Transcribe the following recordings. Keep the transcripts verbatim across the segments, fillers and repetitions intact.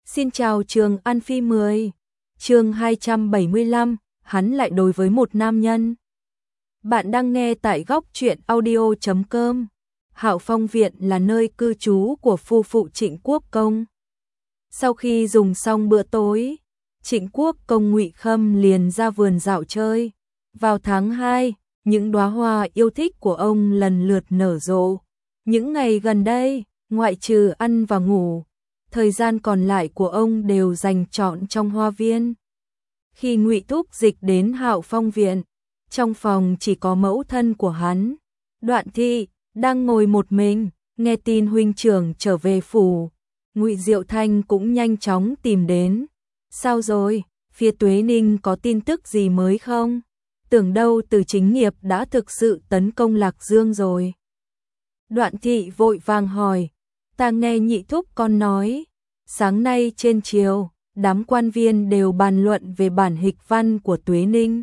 Xin chào Trường An Phi mười. Chương hai trăm bảy mươi lăm, hắn lại đối với một nam nhân. Bạn đang nghe tại góc truyện audio chấm com. Hạo Phong Viện là nơi cư trú của phu phụ Trịnh Quốc Công. Sau khi dùng xong bữa tối, Trịnh Quốc Công Ngụy Khâm liền ra vườn dạo chơi. Vào tháng hai, những đóa hoa yêu thích của ông lần lượt nở rộ. Những ngày gần đây, ngoại trừ ăn và ngủ, thời gian còn lại của ông đều dành trọn trong hoa viên. Khi Ngụy Thúc Dịch đến Hạo Phong Viện, trong phòng chỉ có mẫu thân của hắn, Đoạn Thị, đang ngồi một mình, nghe tin huynh trưởng trở về phủ. Ngụy Diệu Thanh cũng nhanh chóng tìm đến. Sao rồi, phía Tuế Ninh có tin tức gì mới không? Tưởng đâu Từ Chính Nghiệp đã thực sự tấn công Lạc Dương rồi. Đoạn Thị vội vàng hỏi, ta nghe Nhị Thúc con nói, sáng nay trên triều, đám quan viên đều bàn luận về bản hịch văn của Tuế Ninh.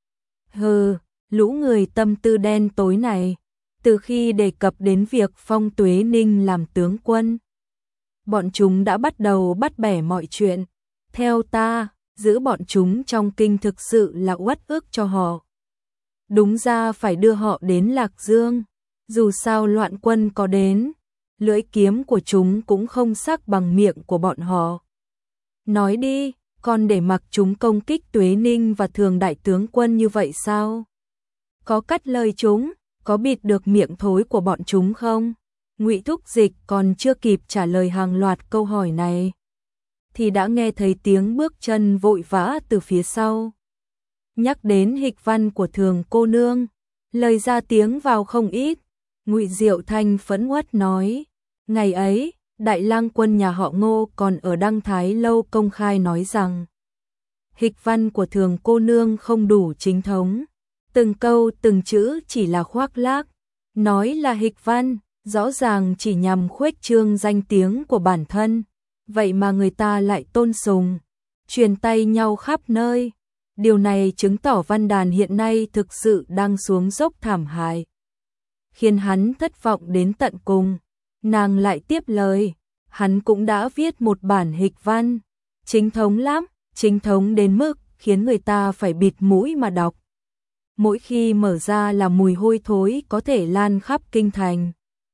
Hừ, lũ người tâm tư đen tối này, từ khi đề cập đến việc phong Tuế Ninh làm tướng quân, bọn chúng đã bắt đầu bắt bẻ mọi chuyện. Theo ta, giữ bọn chúng trong kinh thực sự là uất ức cho họ. Đúng ra phải đưa họ đến Lạc Dương, dù sao loạn quân có đến, lưỡi kiếm của chúng cũng không sắc bằng miệng của bọn họ. Nói đi, còn để mặc chúng công kích Tuế Ninh và Thường đại tướng quân như vậy sao? Có cắt lời chúng, có bịt được miệng thối của bọn chúng không? Ngụy Thúc Dịch còn chưa kịp trả lời hàng loạt câu hỏi này, thì đã nghe thấy tiếng bước chân vội vã từ phía sau. Nhắc đến hịch văn của Thường cô nương, lời ra tiếng vào không ít. Ngụy Diệu Thanh phẫn uất nói, ngày ấy, đại lang quân nhà họ Ngô còn ở Đăng Thái Lâu công khai nói rằng hịch văn của Thường cô nương không đủ chính thống, từng câu từng chữ chỉ là khoác lác, nói là hịch văn, rõ ràng chỉ nhằm khuếch trương danh tiếng của bản thân, vậy mà người ta lại tôn sùng, truyền tay nhau khắp nơi. Điều này chứng tỏ văn đàn hiện nay thực sự đang xuống dốc thảm hại, khiến hắn thất vọng đến tận cùng. Nàng lại tiếp lời, hắn cũng đã viết một bản hịch văn, chính thống lắm, chính thống đến mức khiến người ta phải bịt mũi mà đọc. Mỗi khi mở ra là mùi hôi thối có thể lan khắp kinh thành.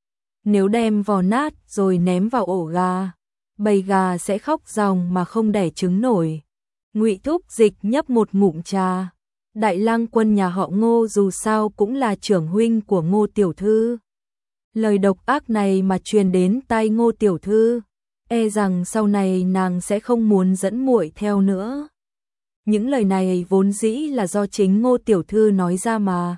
Nếu đem vò nát rồi ném vào ổ gà, bầy gà sẽ khóc ròng mà không đẻ trứng nổi. Ngụy Thúc Dịch nhấp một ngụm trà. Đại lang quân nhà họ Ngô dù sao cũng là trưởng huynh của Ngô tiểu thư. Lời độc ác này mà truyền đến tai Ngô tiểu thư, e rằng sau này nàng sẽ không muốn dẫn muội theo nữa. Những lời này vốn dĩ là do chính Ngô tiểu thư nói ra mà.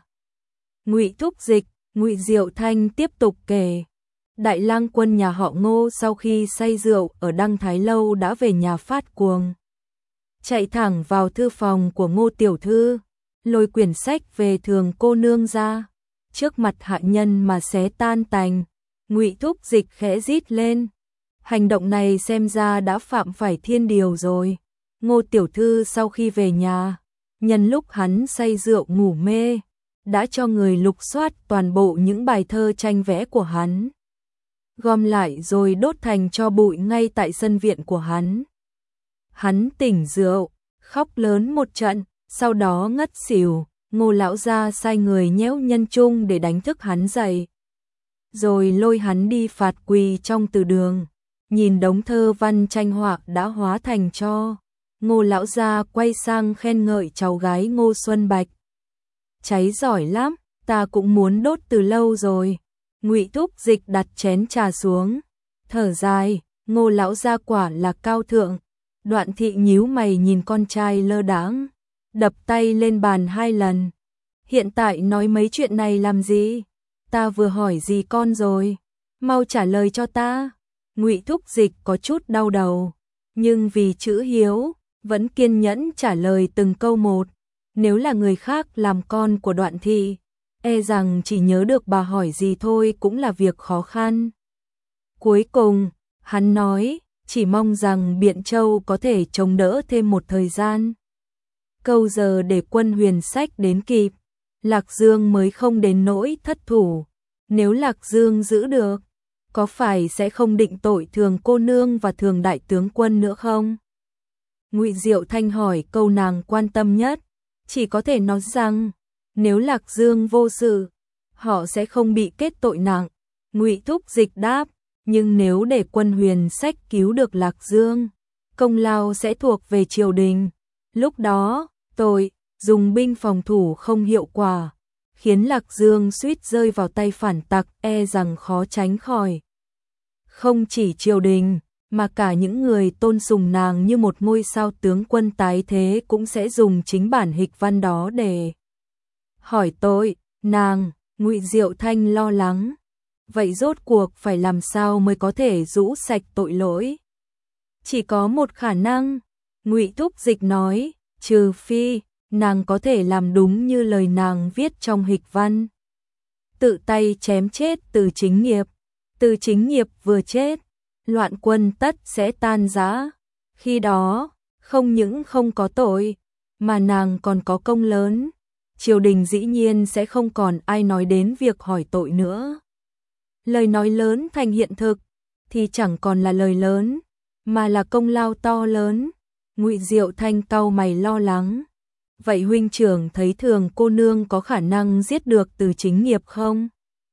Ngụy Thúc Dịch, Ngụy Diệu Thanh tiếp tục kể. Đại lang quân nhà họ Ngô sau khi say rượu ở Đăng Thái Lâu đã về nhà phát cuồng, chạy thẳng vào thư phòng của Ngô tiểu thư, lôi quyển sách về Thường cô nương ra, trước mặt hạ nhân mà xé tan tành. Ngụy Thúc Dịch khẽ rít lên, hành động này xem ra đã phạm phải thiên điều rồi. Ngô tiểu thư sau khi về nhà, nhân lúc hắn say rượu ngủ mê, đã cho người lục soát toàn bộ những bài thơ tranh vẽ của hắn, gom lại rồi đốt thành tro bụi ngay tại sân viện của hắn. Hắn tỉnh rượu, khóc lớn một trận, sau đó ngất xỉu. Ngô lão gia sai người nhéo nhân trung để đánh thức hắn dậy, rồi lôi hắn đi phạt quỳ trong từ đường. Nhìn đống thơ văn tranh họa đã hóa thành tro, Ngô lão gia quay sang khen ngợi cháu gái Ngô Xuân Bạch. Cháy giỏi lắm, ta cũng muốn đốt từ lâu rồi. Ngụy Thúc Dịch đặt chén trà xuống, thở dài, Ngô lão gia quả là cao thượng. Đoạn Thị nhíu mày nhìn con trai lơ đãng, đập tay lên bàn hai lần. Hiện tại nói mấy chuyện này làm gì? Ta vừa hỏi gì con rồi? Mau trả lời cho ta. Ngụy Thúc Dịch có chút đau đầu, nhưng vì chữ hiếu, vẫn kiên nhẫn trả lời từng câu một. Nếu là người khác làm con của Đoạn Thị, e rằng chỉ nhớ được bà hỏi gì thôi cũng là việc khó khăn. Cuối cùng, hắn nói, chỉ mong rằng Biện Châu có thể chống đỡ thêm một thời gian. Câu giờ để quân Huyền Sách đến kịp, Lạc Dương mới không đến nỗi thất thủ. Nếu Lạc Dương giữ được, có phải sẽ không định tội Thường cô nương và Thường đại tướng quân nữa không? Ngụy Diệu Thanh hỏi câu nàng quan tâm nhất, chỉ có thể nói rằng, nếu Lạc Dương vô sự, họ sẽ không bị kết tội nặng. Ngụy Thúc Dịch đáp, nhưng nếu để quân Huyền Sách cứu được Lạc Dương, công lao sẽ thuộc về triều đình. Lúc đó, tội dùng binh phòng thủ không hiệu quả, khiến Lạc Dương suýt rơi vào tay phản tặc, e rằng khó tránh khỏi. Không chỉ triều đình, mà cả những người tôn sùng nàng như một ngôi sao tướng quân tái thế cũng sẽ dùng chính bản hịch văn đó để hỏi tội nàng. Ngụy Diệu Thanh lo lắng, vậy rốt cuộc phải làm sao mới có thể rũ sạch tội lỗi? Chỉ có một khả năng, Ngụy Thúc Dịch nói, trừ phi nàng có thể làm đúng như lời nàng viết trong hịch văn, tự tay chém chết Từ Chính Nghiệp. Từ Chính Nghiệp vừa chết, loạn quân tất sẽ tan rã. Khi đó, không những không có tội, mà nàng còn có công lớn. Triều đình dĩ nhiên sẽ không còn ai nói đến việc hỏi tội nữa. Lời nói lớn thành hiện thực, thì chẳng còn là lời lớn, mà là công lao to lớn. Ngụy Diệu Thanh cau mày lo lắng. Vậy huynh trưởng thấy Thường cô nương có khả năng giết được Từ Chính Nghiệp không?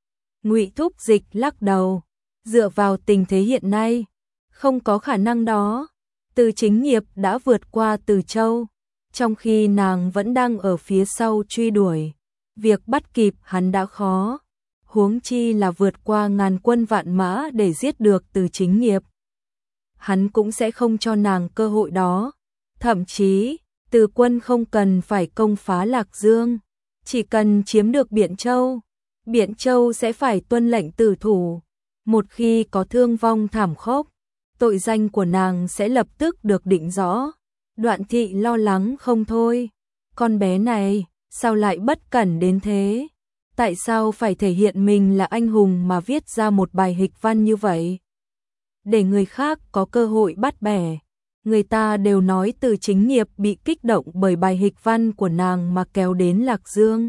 Ngụy Thúc Dịch lắc đầu, dựa vào tình thế hiện nay, không có khả năng đó. Từ Chính Nghiệp đã vượt qua Từ Châu, trong khi nàng vẫn đang ở phía sau truy đuổi. Việc bắt kịp hắn đã khó, huống chi là vượt qua ngàn quân vạn mã để giết được Từ Chính Nghiệp. Hắn cũng sẽ không cho nàng cơ hội đó. Thậm chí, Từ quân không cần phải công phá Lạc Dương, chỉ cần chiếm được Biện Châu, Biện Châu sẽ phải tuân lệnh tử thủ. Một khi có thương vong thảm khốc, tội danh của nàng sẽ lập tức được định rõ. Đoạn Thị lo lắng không thôi. Con bé này, sao lại bất cẩn đến thế? Tại sao phải thể hiện mình là anh hùng mà viết ra một bài hịch văn như vậy? Để người khác có cơ hội bắt bẻ. Người ta đều nói Từ Chính Nghiệp bị kích động bởi bài hịch văn của nàng mà kéo đến Lạc Dương.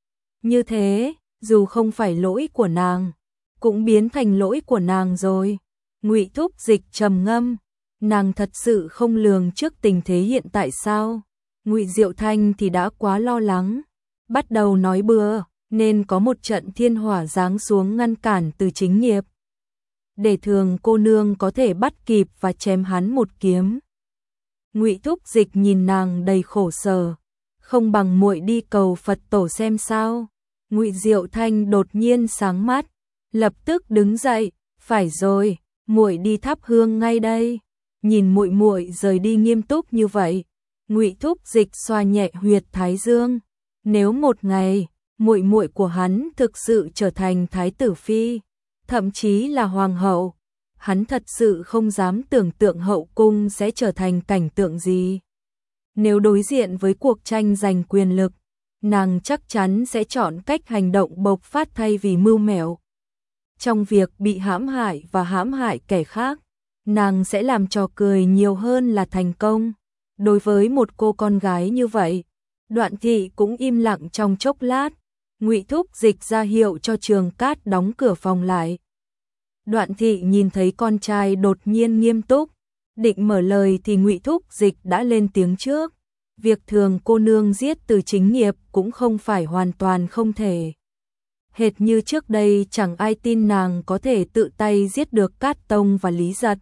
Như thế, dù không phải lỗi của nàng, cũng biến thành lỗi của nàng rồi. Ngụy Thúc Dịch trầm ngâm, nàng thật sự không lường trước tình thế hiện tại sao? Ngụy Diệu Thanh thì đã quá lo lắng, bắt đầu nói bừa, nên có một trận thiên hỏa giáng xuống ngăn cản Từ Chính Nghiệp, để Thường cô nương có thể bắt kịp và chém hắn một kiếm. Ngụy Thúc Dịch nhìn nàng đầy khổ sở, không bằng muội đi cầu Phật tổ xem sao? Ngụy Diệu Thanh đột nhiên sáng mắt, lập tức đứng dậy, phải rồi, muội đi thắp hương ngay đây. Nhìn muội muội rời đi nghiêm túc như vậy, Ngụy Thúc Dịch xoa nhẹ huyệt thái dương. Nếu một ngày muội muội của hắn thực sự trở thành thái tử phi, thậm chí là hoàng hậu, hắn thật sự không dám tưởng tượng hậu cung sẽ trở thành cảnh tượng gì. Nếu đối diện với cuộc tranh giành quyền lực, nàng chắc chắn sẽ chọn cách hành động bộc phát thay vì mưu mẹo. Trong việc bị hãm hại và hãm hại kẻ khác, nàng sẽ làm trò cười nhiều hơn là thành công. Đối với một cô con gái như vậy, Đoạn Thị cũng im lặng trong chốc lát. Ngụy Thúc Dịch ra hiệu cho Trường Cát đóng cửa phòng lại. Đoạn Thị nhìn thấy con trai đột nhiên nghiêm túc, định mở lời thì Ngụy Thúc Dịch đã lên tiếng trước. Việc Thường cô nương giết Từ Chính Nghiệp cũng không phải hoàn toàn không thể. Hệt như trước đây chẳng ai tin nàng có thể tự tay giết được Cát Tông và Lý Giật.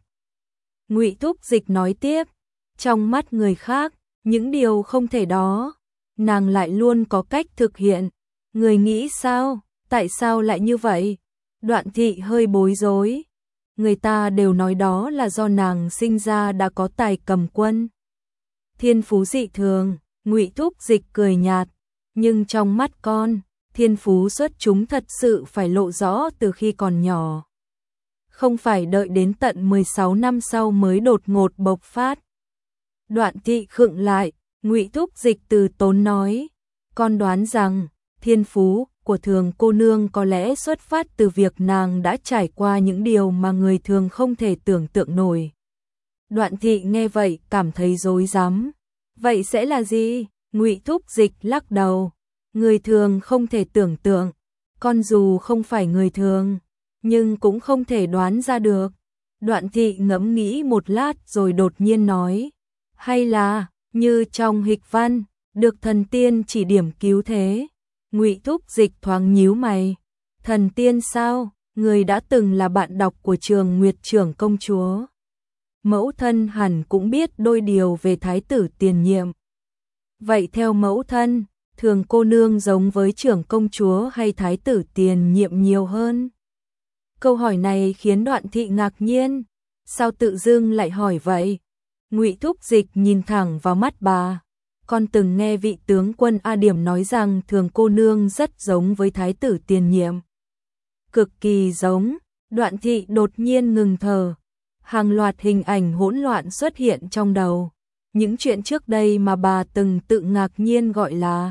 Ngụy Thúc Dịch nói tiếp, trong mắt người khác, những điều không thể đó, nàng lại luôn có cách thực hiện. Người nghĩ sao? Tại sao lại như vậy? Đoạn Thị hơi bối rối. Người ta đều nói đó là do nàng sinh ra đã có tài cầm quân, thiên phú dị thường. Ngụy Thúc Dịch cười nhạt, nhưng trong mắt con, thiên phú xuất chúng thật sự phải lộ rõ từ khi còn nhỏ, không phải đợi đến tận mười sáu năm sau mới đột ngột bộc phát. Đoạn Thị khựng lại, Ngụy Thúc Dịch từ tốn nói, con đoán rằng thiên phú của Thường cô nương có lẽ xuất phát từ việc nàng đã trải qua những điều mà người thường không thể tưởng tượng nổi. Đoạn Thị nghe vậy cảm thấy rối rắm. Vậy sẽ là gì? Ngụy Thúc Dịch lắc đầu. Người thường không thể tưởng tượng. Con dù không phải người thường, nhưng cũng không thể đoán ra được. Đoạn Thị ngẫm nghĩ một lát rồi đột nhiên nói, hay là, như trong hịch văn, được thần tiên chỉ điểm cứu thế. Ngụy Thúc Dịch thoáng nhíu mày, thần tiên sao? Người đã từng là bạn đọc của Trường Nguyệt trưởng công chúa. Mẫu thân hẳn cũng biết đôi điều về thái tử tiền nhiệm. Vậy theo mẫu thân, thường cô nương giống với trưởng công chúa hay thái tử tiền nhiệm nhiều hơn? Câu hỏi này khiến Đoạn Thị ngạc nhiên, sao tự dưng lại hỏi vậy? Ngụy Thúc Dịch nhìn thẳng vào mắt bà, con từng nghe vị tướng quân A Điểm nói rằng thường cô nương rất giống với thái tử tiền nhiệm. Cực kỳ giống. Đoạn Thị đột nhiên ngừng thở, hàng loạt hình ảnh hỗn loạn xuất hiện trong đầu. Những chuyện trước đây mà bà từng tự ngạc nhiên gọi là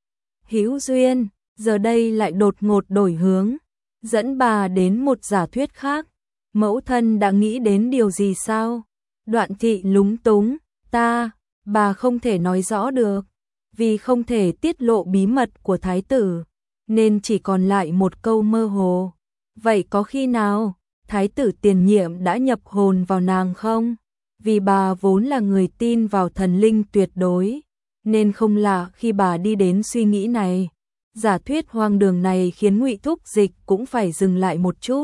hữu duyên, giờ đây lại đột ngột đổi hướng, dẫn bà đến một giả thuyết khác. Mẫu thân đã nghĩ đến điều gì sao? Đoạn Thị lúng túng, ta, bà không thể nói rõ được, vì không thể tiết lộ bí mật của thái tử, nên chỉ còn lại một câu mơ hồ. Vậy có khi nào thái tử tiền nhiệm đã nhập hồn vào nàng không? Vì bà vốn là người tin vào thần linh tuyệt đối, nên không lạ khi bà đi đến suy nghĩ này. Giả thuyết hoang đường này khiến Ngụy Thúc Dịch cũng phải dừng lại một chút.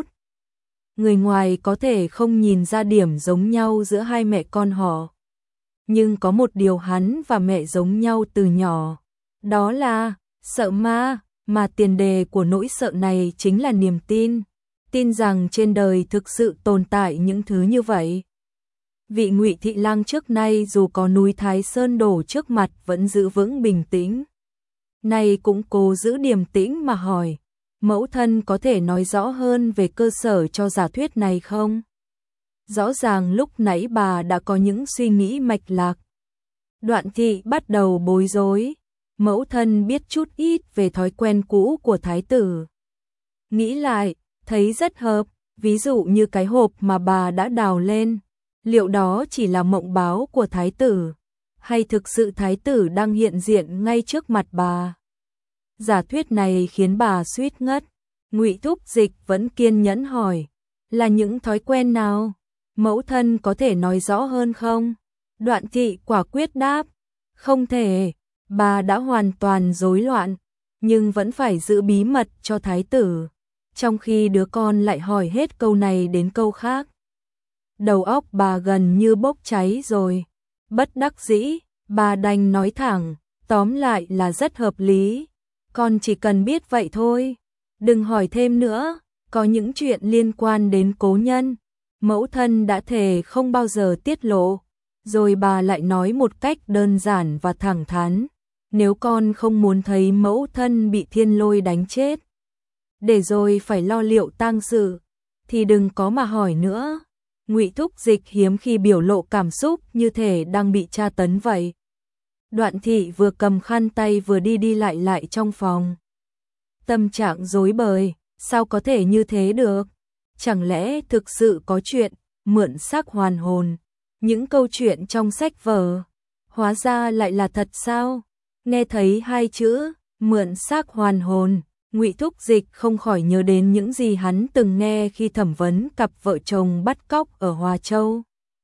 Người ngoài có thể không nhìn ra điểm giống nhau giữa hai mẹ con họ, nhưng có một điều hắn và mẹ giống nhau từ nhỏ, đó là sợ ma, mà tiền đề của nỗi sợ này chính là niềm tin, tin rằng trên đời thực sự tồn tại những thứ như vậy. Vị Ngụy Thị Lang trước nay dù có núi Thái Sơn đổ trước mặt vẫn giữ vững bình tĩnh. Nay cũng cố giữ điềm tĩnh mà hỏi, mẫu thân có thể nói rõ hơn về cơ sở cho giả thuyết này không? Rõ ràng lúc nãy bà đã có những suy nghĩ mạch lạc. Đoạn Thị bắt đầu bối rối, mẫu thân biết chút ít về thói quen cũ của thái tử. Nghĩ lại, thấy rất hợp, ví dụ như cái hộp mà bà đã đào lên, liệu đó chỉ là mộng báo của thái tử, hay thực sự thái tử đang hiện diện ngay trước mặt bà? Giả thuyết này khiến bà suýt ngất. Ngụy Thúc Dịch vẫn kiên nhẫn hỏi, là những thói quen nào? Mẫu thân có thể nói rõ hơn không? Đoạn Thị quả quyết đáp, không thể. Bà đã hoàn toàn rối loạn, nhưng vẫn phải giữ bí mật cho thái tử, trong khi đứa con lại hỏi hết câu này đến câu khác. Đầu óc bà gần như bốc cháy rồi. Bất đắc dĩ, bà đành nói thẳng, tóm lại là rất hợp lý. Con chỉ cần biết vậy thôi, đừng hỏi thêm nữa. Có những chuyện liên quan đến cố nhân, mẫu thân đã thề không bao giờ tiết lộ. Rồi bà lại nói một cách đơn giản và thẳng thắn, nếu con không muốn thấy mẫu thân bị thiên lôi đánh chết, để rồi phải lo liệu tang sự, thì đừng có mà hỏi nữa. Ngụy Thúc Dịch hiếm khi biểu lộ cảm xúc như thể đang bị tra tấn vậy. Đoạn Thị vừa cầm khăn tay vừa đi đi lại lại trong phòng. Tâm trạng rối bời, sao có thể như thế được? Chẳng lẽ thực sự có chuyện mượn xác hoàn hồn? Những câu chuyện trong sách vở, hóa ra lại là thật sao? Nghe thấy hai chữ mượn xác hoàn hồn, Ngụy Thúc Dịch không khỏi nhớ đến những gì hắn từng nghe khi thẩm vấn cặp vợ chồng bắt cóc ở Hòa Châu.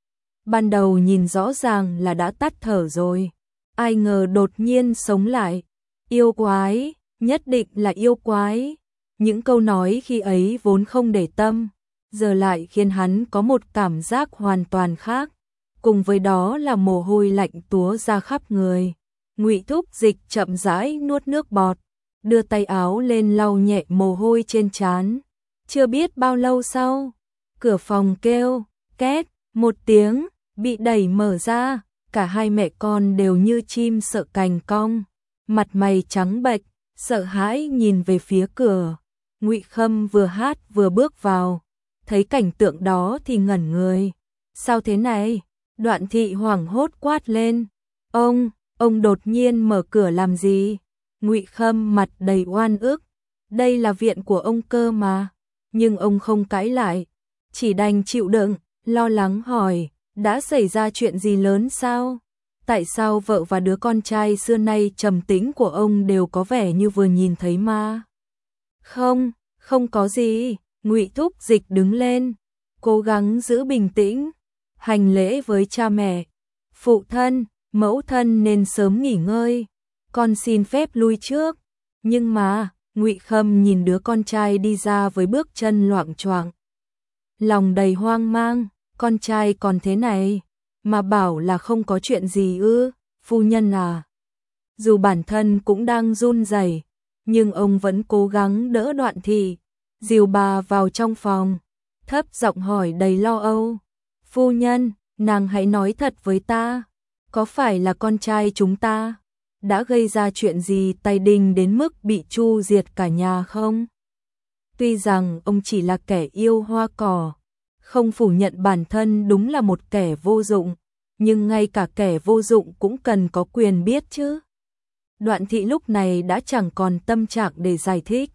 Ban đầu nhìn rõ ràng là đã tắt thở rồi, ai ngờ đột nhiên sống lại. Yêu quái, nhất định là yêu quái. Những câu nói khi ấy vốn không để tâm, giờ lại khiến hắn có một cảm giác hoàn toàn khác. Cùng với đó là mồ hôi lạnh túa ra khắp người. Ngụy Thúc Dịch chậm rãi nuốt nước bọt, đưa tay áo lên lau nhẹ mồ hôi trên trán. Chưa biết bao lâu sau, cửa phòng kêu, két, một tiếng, bị đẩy mở ra. Cả hai mẹ con đều như chim sợ cành cong, mặt mày trắng bệch, sợ hãi nhìn về phía cửa. Ngụy Khâm vừa hát vừa bước vào, thấy cảnh tượng đó thì ngẩn người. Sao thế này? Đoạn Thị hoảng hốt quát lên. Ông, ông đột nhiên mở cửa làm gì? Ngụy Khâm mặt đầy oan ức. Đây là viện của ông cơ mà. Nhưng ông không cãi lại, chỉ đành chịu đựng, lo lắng hỏi, đã xảy ra chuyện gì lớn sao? Tại sao vợ và đứa con trai xưa nay trầm tĩnh của ông đều có vẻ như vừa nhìn thấy ma? Không, không có gì. Ngụy Thúc Dịch đứng lên, cố gắng giữ bình tĩnh, hành lễ với cha mẹ. Phụ thân, mẫu thân nên sớm nghỉ ngơi, con xin phép lui trước. Nhưng mà, Ngụy Khâm nhìn đứa con trai đi ra với bước chân loạng choạng, lòng đầy hoang mang, con trai còn thế này, mà bảo là không có chuyện gì ư, phu nhân à. Dù bản thân cũng đang run rẩy, nhưng ông vẫn cố gắng đỡ Đoạn Thị, dìu bà vào trong phòng, thấp giọng hỏi đầy lo âu. Phu nhân, nàng hãy nói thật với ta, có phải là con trai chúng ta đã gây ra chuyện gì tai đình đến mức bị chu diệt cả nhà không? Tuy rằng ông chỉ là kẻ yêu hoa cỏ, không phủ nhận bản thân đúng là một kẻ vô dụng, nhưng ngay cả kẻ vô dụng cũng cần có quyền biết chứ. Đoạn Thị lúc này đã chẳng còn tâm trạng để giải thích.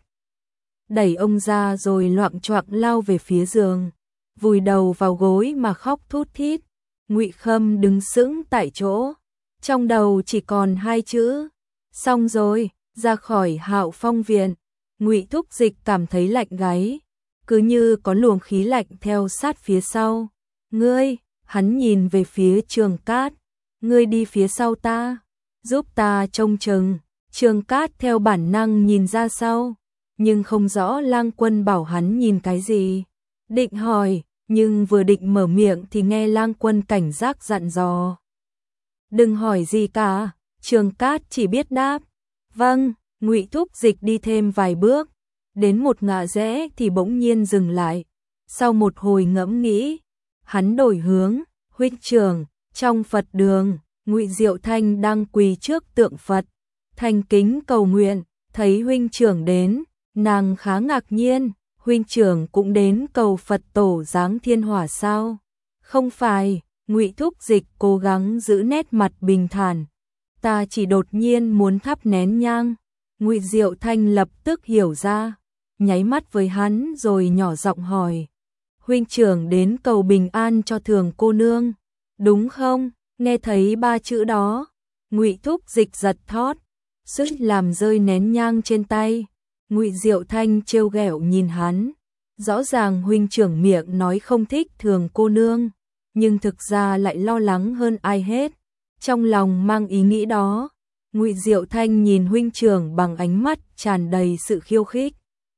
Đẩy ông ra rồi loạng choạng lao về phía giường, vùi đầu vào gối mà khóc thút thít. Ngụy Khâm đứng sững tại chỗ, trong đầu chỉ còn hai chữ, xong rồi. Ra khỏi Hạo Phong viện, Ngụy Thúc Dịch cảm thấy lạnh gáy, cứ như có luồng khí lạnh theo sát phía sau. Ngươi, hắn nhìn về phía Trường Cát, ngươi đi phía sau ta, giúp ta trông chừng. Trường Cát theo bản năng nhìn ra sau, nhưng không rõ Lang Quân bảo hắn nhìn cái gì. Định hỏi, nhưng vừa định mở miệng thì nghe Lang Quân cảnh giác dặn dò. Đừng hỏi gì cả. Trường Cát chỉ biết đáp vâng. Ngụy Thúc Dịch đi thêm vài bước, đến một ngã rẽ thì bỗng nhiên dừng lại. Sau một hồi ngẫm nghĩ, hắn đổi hướng. Huynh trưởng, trong Phật đường, Ngụy Diệu Thanh đang quỳ trước tượng Phật, thành kính cầu nguyện. Thấy huynh trưởng đến, nàng khá ngạc nhiên. Huynh trưởng cũng đến cầu Phật tổ giáng thiên hỏa sao? Không phải. Ngụy Thúc Dịch cố gắng giữ nét mặt bình thản. Ta chỉ đột nhiên muốn thắp nén nhang. Ngụy Diệu Thanh lập tức hiểu ra, nháy mắt với hắn rồi nhỏ giọng hỏi. Huynh trưởng đến cầu bình an cho Thường cô nương, đúng không? Nghe thấy ba chữ đó, Ngụy Thúc Dịch giật thót, suýt làm rơi nén nhang trên tay. Ngụy Diệu Thanh trêu ghẹo nhìn hắn, rõ ràng huynh trưởng miệng nói không thích Thường cô nương, nhưng thực ra lại lo lắng hơn ai hết. Trong lòng mang ý nghĩ đó, Ngụy Diệu Thanh nhìn huynh trưởng bằng ánh mắt tràn đầy sự khiêu khích.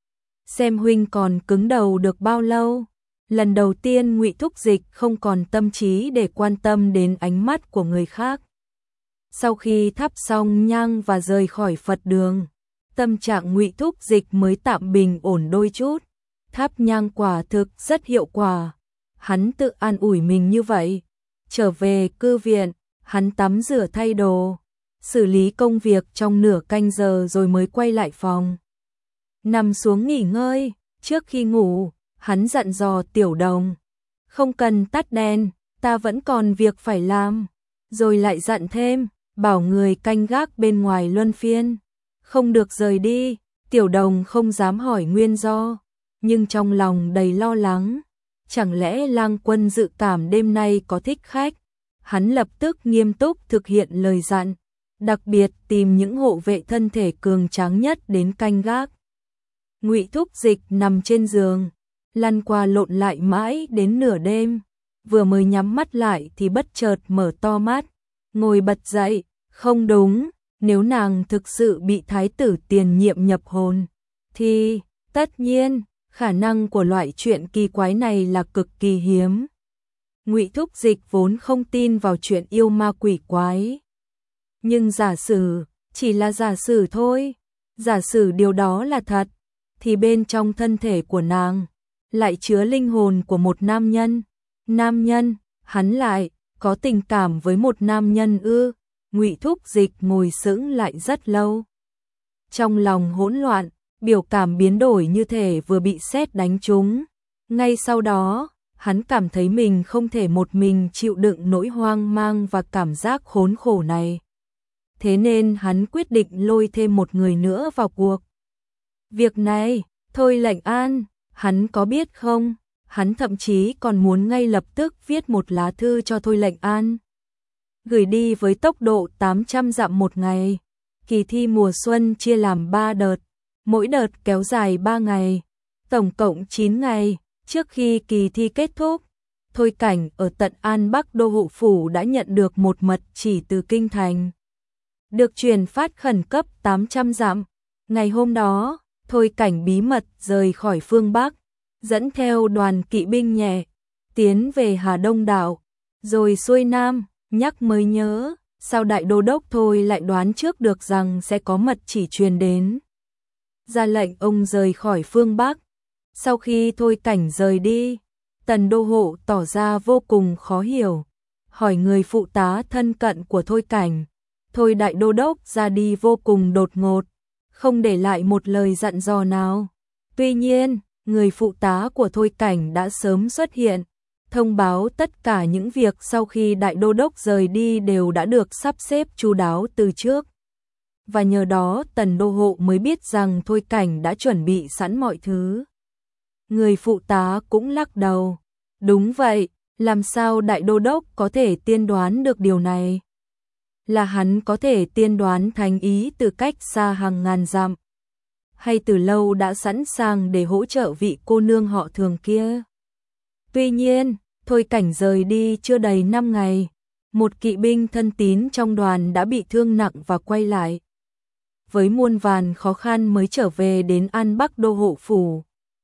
Xem huynh còn cứng đầu được bao lâu. Lần đầu tiên Ngụy Thúc Dịch không còn tâm trí để quan tâm đến ánh mắt của người khác. Sau khi thắp xong nhang và rời khỏi Phật đường, tâm trạng Ngụy Thúc Dịch mới tạm bình ổn đôi chút. Thắp nhang quả thực rất hiệu quả. Hắn tự an ủi mình như vậy. Trở về cư viện, hắn tắm rửa thay đồ, xử lý công việc trong nửa canh giờ rồi mới quay lại phòng. Nằm xuống nghỉ ngơi, trước khi ngủ, hắn dặn dò Tiểu Đồng. Không cần tắt đèn, ta vẫn còn việc phải làm. Rồi lại dặn thêm, bảo người canh gác bên ngoài luân phiên. Không được rời đi. Tiểu Đồng không dám hỏi nguyên do, nhưng trong lòng đầy lo lắng. Chẳng lẽ Lang Quân dự cảm đêm nay có thích khách? Hắn lập tức nghiêm túc thực hiện lời dặn, đặc biệt tìm những hộ vệ thân thể cường tráng nhất đến canh gác. Ngụy Thúc Dịch nằm trên giường, lăn qua lộn lại mãi đến nửa đêm, vừa mới nhắm mắt lại thì bất chợt mở to mắt, ngồi bật dậy. Không đúng, nếu nàng thực sự bị thái tử tiền nhiệm nhập hồn, thì tất nhiên khả năng của loại chuyện kỳ quái này là cực kỳ hiếm. Ngụy Thúc Dịch vốn không tin vào chuyện yêu ma quỷ quái. Nhưng giả sử, chỉ là giả sử thôi, giả sử điều đó là thật, thì bên trong thân thể của nàng lại chứa linh hồn của một nam nhân. Nam nhân, hắn lại có tình cảm với một nam nhân ư? Ngụy Thúc Dịch ngồi sững lại rất lâu. Trong lòng hỗn loạn, biểu cảm biến đổi như thể vừa bị sét đánh trúng. Ngay sau đó, hắn cảm thấy mình không thể một mình chịu đựng nỗi hoang mang và cảm giác khốn khổ này. Thế nên hắn quyết định lôi thêm một người nữa vào cuộc. Việc này, Thôi Lệnh An, hắn có biết không? Hắn thậm chí còn muốn ngay lập tức viết một lá thư cho Thôi Lệnh An, gửi đi với tốc độ tám trăm dặm một ngày. Kỳ thi mùa xuân chia làm ba đợt, mỗi đợt kéo dài ba ngày. Tổng cộng chín ngày, trước khi kỳ thi kết thúc, Thôi Cảnh ở tận An Bắc Đô hộ phủ đã nhận được một mật chỉ từ kinh thành. Được truyền phát khẩn cấp tám trăm dặm. Ngày hôm đó, Thôi Cảnh bí mật rời khỏi phương Bắc, dẫn theo đoàn kỵ binh nhẹ, tiến về Hà Đông đảo, rồi xuôi Nam, nhắc mới nhớ, sao đại đô đốc Thôi lại đoán trước được rằng sẽ có mật chỉ truyền đến. Ra lệnh ông rời khỏi phương Bắc. Sau khi Thôi Cảnh rời đi, Tần đô hộ tỏ ra vô cùng khó hiểu, hỏi người phụ tá thân cận của Thôi Cảnh. Thôi đại đô đốc ra đi vô cùng đột ngột, không để lại một lời dặn dò nào. Tuy nhiên, người phụ tá của Thôi Cảnh đã sớm xuất hiện, thông báo tất cả những việc sau khi đại đô đốc rời đi đều đã được sắp xếp chu đáo từ trước. Và nhờ đó Tần đô hộ mới biết rằng Thôi Cảnh đã chuẩn bị sẵn mọi thứ. Người phụ tá cũng lắc đầu. Đúng vậy, làm sao đại đô đốc có thể tiên đoán được điều này? Là hắn có thể tiên đoán thành ý từ cách xa hàng ngàn dặm, hay từ lâu đã sẵn sàng để hỗ trợ vị cô nương họ Thường kia? Tuy nhiên, Thôi Cảnh rời đi chưa đầy năm ngày, một kỵ binh thân tín trong đoàn đã bị thương nặng và quay lại. Với muôn vàn khó khăn mới trở về đến An Bắc Đô hộ phủ,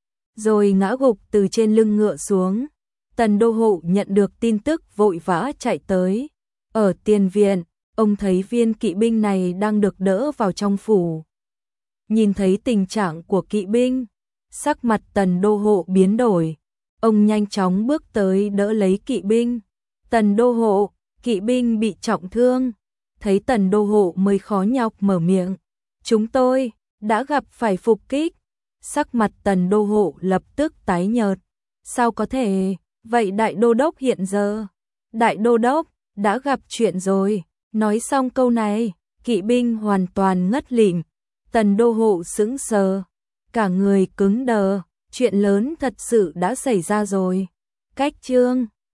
rồi ngã gục từ trên lưng ngựa xuống. Tần đô hộ nhận được tin tức vội vã chạy tới. Ở tiền viện, ông thấy viên kỵ binh này đang được đỡ vào trong phủ. Nhìn thấy tình trạng của kỵ binh, sắc mặt Tần đô hộ biến đổi. Ông nhanh chóng bước tới đỡ lấy kỵ binh. Tần đô hộ, kỵ binh bị trọng thương. Thấy Tần đô hộ mới khó nhọc mở miệng. Chúng tôi đã gặp phải phục kích. Sắc mặt Tần đô hộ lập tức tái nhợt. Sao có thể? Vậy đại đô đốc hiện giờ? Đại đô đốc đã gặp chuyện rồi. Nói xong câu này, kỵ binh hoàn toàn ngất lịm. Tần đô hộ sững sờ, cả người cứng đờ. Chuyện lớn thật sự đã xảy ra rồi. Cách chương